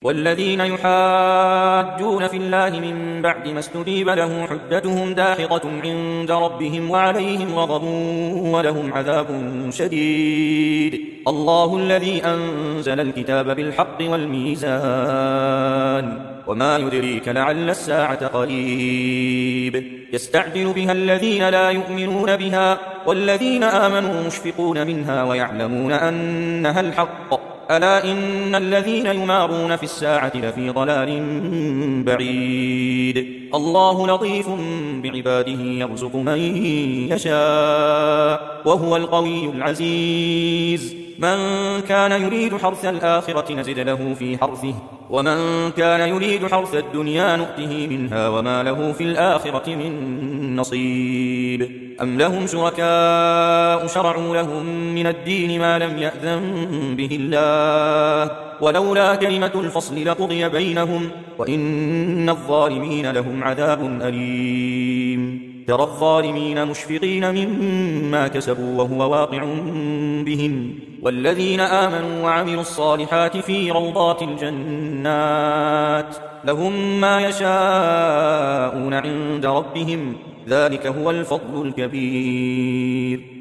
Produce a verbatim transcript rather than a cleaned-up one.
والذين يحاجون في الله من بعد ما استجيب له حجتهم داحضة عند ربهم وعليهم غضب ولهم عذاب شديد. الله الذي أنزل الكتاب بالحق والميزان وما يدريك لعل الساعة قريب يستعجل بها الذين لا يؤمنون بها والذين آمنوا مشفقون منها ويعلمون أنها الحق. ألا إن الذين يمارون في الساعة لفي ضلال بعيد. الله لطيف بعباده يرزق من يشاء وهو القوي العزيز. من كان يريد حرث الآخرة نزد له في حرثه ومن كان يريد حرث الدنيا نؤته منها وما له في الآخرة من نصيب. أم لهم شركاء شرعوا لهم من الدين ما لم يأذن به الله ولولا كلمة الفصل لقضي بينهم وإن الظالمين لهم عذاب أليم. ترى الظالمين مشفقين مما كسبوا وهو واقع بهم والذين آمنوا وعملوا الصالحات في روضات الجنات لهم ما يشاءون عند ربهم ذلك هو الفضل الكبير.